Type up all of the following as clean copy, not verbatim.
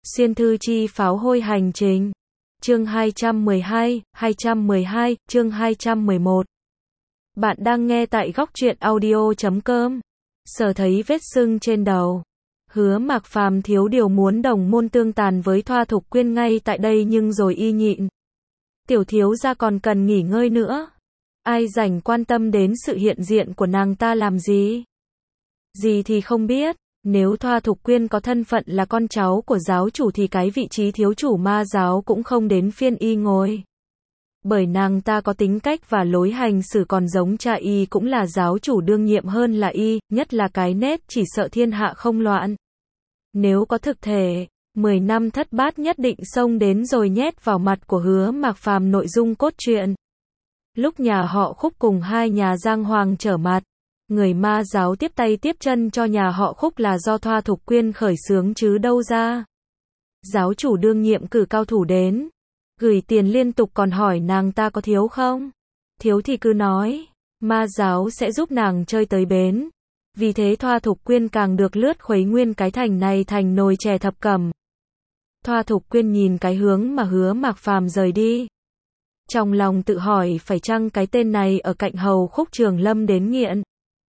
Xuyên thư chi pháo hôi hành trình. Chương 212, chương 211. Bạn đang nghe tại góc truyện audio.com. Sở thấy vết sưng trên đầu. Hứa Mạc Phàm thiếu điều muốn đồng môn tương tàn với Thoa Thục Quyên ngay tại đây nhưng rồi y nhịn. Tiểu thiếu gia còn cần nghỉ ngơi nữa. Ai rảnh quan tâm đến sự hiện diện của nàng ta làm gì? Gì thì không biết. Nếu Thoa Thục Quyên có thân phận là con cháu của giáo chủ thì cái vị trí thiếu chủ ma giáo cũng không đến phiên y ngồi. Bởi nàng ta có tính cách và lối hành xử còn giống cha y, cũng là giáo chủ đương nhiệm hơn là y, nhất là cái nét chỉ sợ thiên hạ không loạn. Nếu có thực thể, 10 năm thất bát nhất định xông đến rồi nhét vào mặt của Hứa Mạc Phàm nội dung cốt truyện. Lúc nhà họ Khúc cùng hai nhà Giang Hoàng trở mặt, người ma giáo tiếp tay tiếp chân cho nhà họ Khúc là do Thoa Thục Quyên khởi xướng chứ đâu ra. Giáo chủ đương nhiệm cử cao thủ đến, gửi tiền liên tục còn hỏi nàng ta có thiếu không? Thiếu thì cứ nói, ma giáo sẽ giúp nàng chơi tới bến. Vì thế Thoa Thục Quyên càng được lướt khuấy nguyên cái thành này thành nồi chè thập cẩm. Thoa Thục Quyên nhìn cái hướng mà Hứa Mạc Phàm rời đi, trong lòng tự hỏi phải chăng cái tên này ở cạnh hầu Khúc Trường Lâm đến nghiện.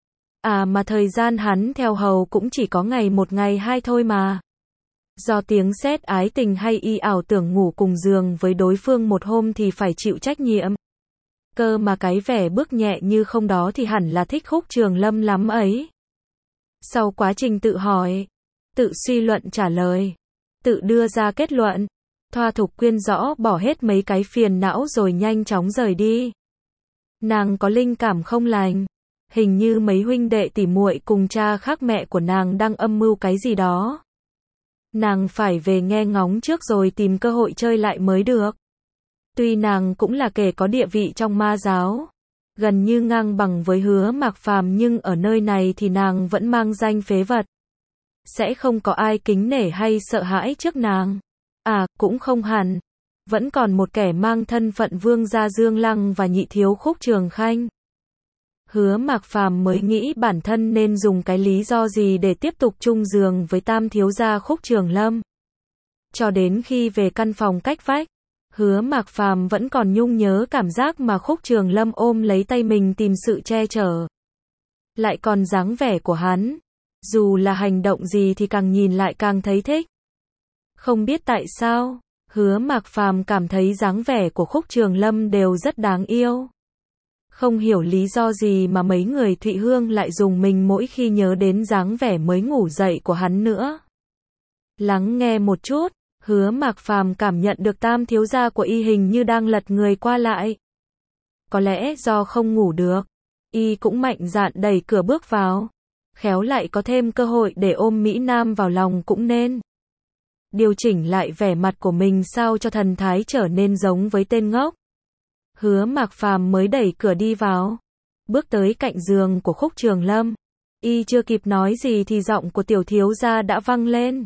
À mà thời gian hắn theo hầu cũng chỉ có ngày một ngày hai thôi mà. Do tiếng sét ái tình hay y ảo tưởng ngủ cùng giường với đối phương một hôm thì phải chịu trách nhiệm. Cơ mà cái vẻ bước nhẹ như không đó thì hẳn là thích Khúc Trường Lâm lắm ấy. Sau quá trình tự hỏi, tự suy luận trả lời, tự đưa ra kết luận, Thoa Thục Quyên rõ bỏ hết mấy cái phiền não rồi nhanh chóng rời đi. Nàng có linh cảm không lành. Hình như mấy huynh đệ tỉ muội cùng cha khác mẹ của nàng đang âm mưu cái gì đó. Nàng phải về nghe ngóng trước rồi tìm cơ hội chơi lại mới được. Tuy nàng cũng là kẻ có địa vị trong ma giáo, gần như ngang bằng với Hứa Mạc Phàm, nhưng ở nơi này thì nàng vẫn mang danh phế vật. Sẽ không có ai kính nể hay sợ hãi trước nàng. À, cũng không hẳn. Vẫn còn một kẻ mang thân phận vương gia Dương Lăng và nhị thiếu Khúc Trường Khanh. Hứa Mạc Phàm mới nghĩ bản thân nên dùng cái lý do gì để tiếp tục chung giường với tam thiếu gia Khúc Trường Lâm. Cho đến khi về căn phòng cách vách, Hứa Mạc Phàm vẫn còn nhung nhớ cảm giác mà Khúc Trường Lâm ôm lấy tay mình tìm sự che chở. Lại còn dáng vẻ của hắn, dù là hành động gì thì càng nhìn lại càng thấy thích. Không biết tại sao, Hứa Mạc Phàm cảm thấy dáng vẻ của Khúc Trường Lâm đều rất đáng yêu. Không hiểu lý do gì mà mấy người Thụy Hương lại dùng mình mỗi khi nhớ đến dáng vẻ mới ngủ dậy của hắn nữa. Lắng nghe một chút, Hứa Mạc Phàm cảm nhận được tam thiếu gia của y hình như đang lật người qua lại. Có lẽ do không ngủ được, y cũng mạnh dạn đẩy cửa bước vào. Khéo lại có thêm cơ hội để ôm Mỹ Nam vào lòng cũng nên. Điều chỉnh lại vẻ mặt của mình sao cho thần thái trở nên giống với tên ngốc. Hứa Mạc Phàm mới đẩy cửa đi vào, bước tới cạnh giường của Khúc Trường Lâm. Y chưa kịp nói gì thì giọng của tiểu thiếu gia đã vang lên.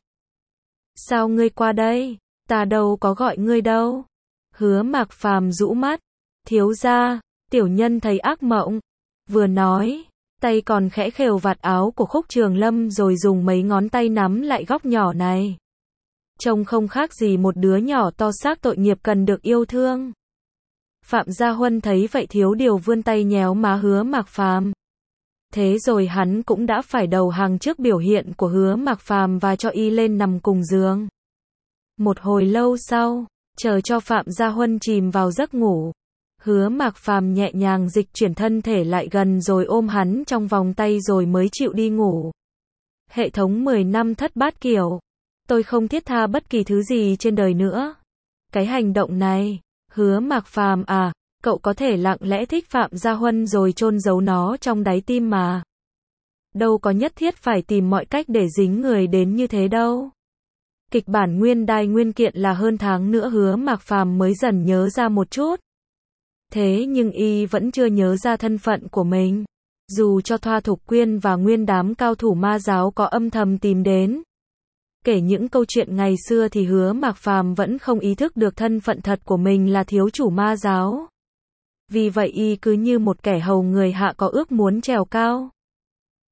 Sao ngươi qua đây? Ta đâu có gọi ngươi đâu. Hứa Mạc Phàm rũ mắt. Thiếu gia, tiểu nhân thấy ác mộng. Vừa nói, tay còn khẽ khều vạt áo của Khúc Trường Lâm rồi dùng mấy ngón tay nắm lại góc nhỏ này. Trông không khác gì một đứa nhỏ to xác tội nghiệp cần được yêu thương. Phạm Gia Huân thấy vậy thiếu điều vươn tay nhéo má Hứa Mạc Phàm. Thế rồi hắn cũng đã phải đầu hàng trước biểu hiện của Hứa Mạc Phàm và cho y lên nằm cùng giường. Một hồi lâu sau, chờ cho Phạm Gia Huân chìm vào giấc ngủ, Hứa Mạc Phàm nhẹ nhàng dịch chuyển thân thể lại gần rồi ôm hắn trong vòng tay rồi mới chịu đi ngủ. Hệ thống 10 năm thất bát kiểu. Tôi không thiết tha bất kỳ thứ gì trên đời nữa. Cái hành động này, Hứa Mạc Phàm à, cậu có thể lặng lẽ thích Phạm Gia Huân rồi chôn giấu nó trong đáy tim mà. Đâu có nhất thiết phải tìm mọi cách để dính người đến như thế đâu. Kịch bản nguyên đai nguyên kiện là hơn tháng nữa Hứa Mạc Phàm mới dần nhớ ra một chút. Thế nhưng y vẫn chưa nhớ ra thân phận của mình. Dù cho Thoa Thục Quyên và nguyên đám cao thủ ma giáo có âm thầm tìm đến, kể những câu chuyện ngày xưa thì Hứa Mạc Phàm vẫn không ý thức được thân phận thật của mình là thiếu chủ ma giáo. Vì vậy y cứ như một kẻ hầu người hạ có ước muốn trèo cao.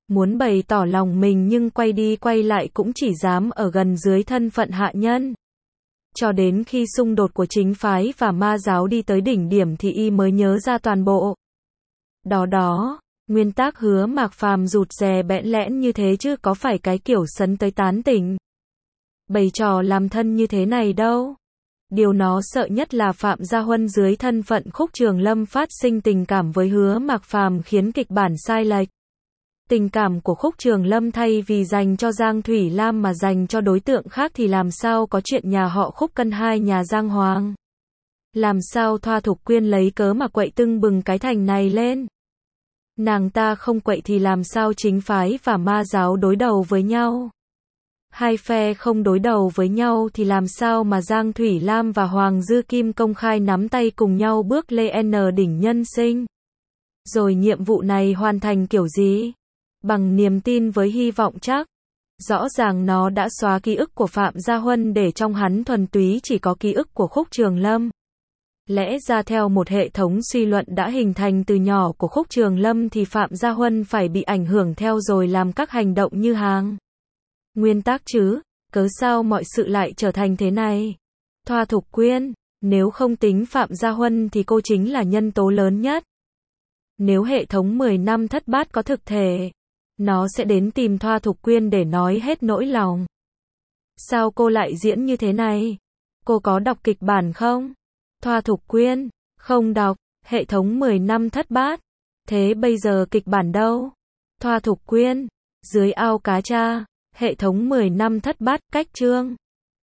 Muốn bày tỏ lòng mình nhưng quay đi quay lại cũng chỉ dám ở gần dưới thân phận hạ nhân. Cho đến khi xung đột của chính phái và ma giáo đi tới đỉnh điểm thì y mới nhớ ra toàn bộ. Đó, nguyên tắc Hứa Mạc Phàm rụt rè bẽn lẽn như thế chứ có phải cái kiểu sấn tới tán tỉnh. Bày trò làm thân như thế này đâu. Điều nó sợ nhất là Phạm Gia Huân dưới thân phận Khúc Trường Lâm phát sinh tình cảm với Hứa Mạc Phàm khiến kịch bản sai lệch. Tình cảm của Khúc Trường Lâm thay vì dành cho Giang Thủy Lam mà dành cho đối tượng khác thì làm sao có chuyện nhà họ Khúc cân hai nhà Giang Hoàng. Làm sao Thoa Thục Quyên lấy cớ mà quậy tưng bừng cái thành này lên. Nàng ta không quậy thì làm sao chính phái và ma giáo đối đầu với nhau. Hai phe không đối đầu với nhau thì làm sao mà Giang Thủy Lam và Hoàng Dư Kim công khai nắm tay cùng nhau bước lên đỉnh nhân sinh. Rồi nhiệm vụ này hoàn thành kiểu gì? Bằng niềm tin với hy vọng chắc. Rõ ràng nó đã xóa ký ức của Phạm Gia Huân để trong hắn thuần túy chỉ có ký ức của Khúc Trường Lâm. Lẽ ra theo một hệ thống suy luận đã hình thành từ nhỏ của Khúc Trường Lâm thì Phạm Gia Huân phải bị ảnh hưởng theo rồi làm các hành động như hàng. Nguyên tắc chứ, cớ sao mọi sự lại trở thành thế này? Thoa Thục Quyên, nếu không tính Phạm Gia Huân thì cô chính là nhân tố lớn nhất. Nếu hệ thống 10 năm thất bát có thực thể, nó sẽ đến tìm Thoa Thục Quyên để nói hết nỗi lòng. Sao cô lại diễn như thế này? Cô có đọc kịch bản không? Thoa Thục Quyên, không đọc, hệ thống 10 năm thất bát. Thế bây giờ kịch bản đâu? Thoa Thục Quyên, dưới ao cá tra, hệ thống 10 năm thất bát, cách chương.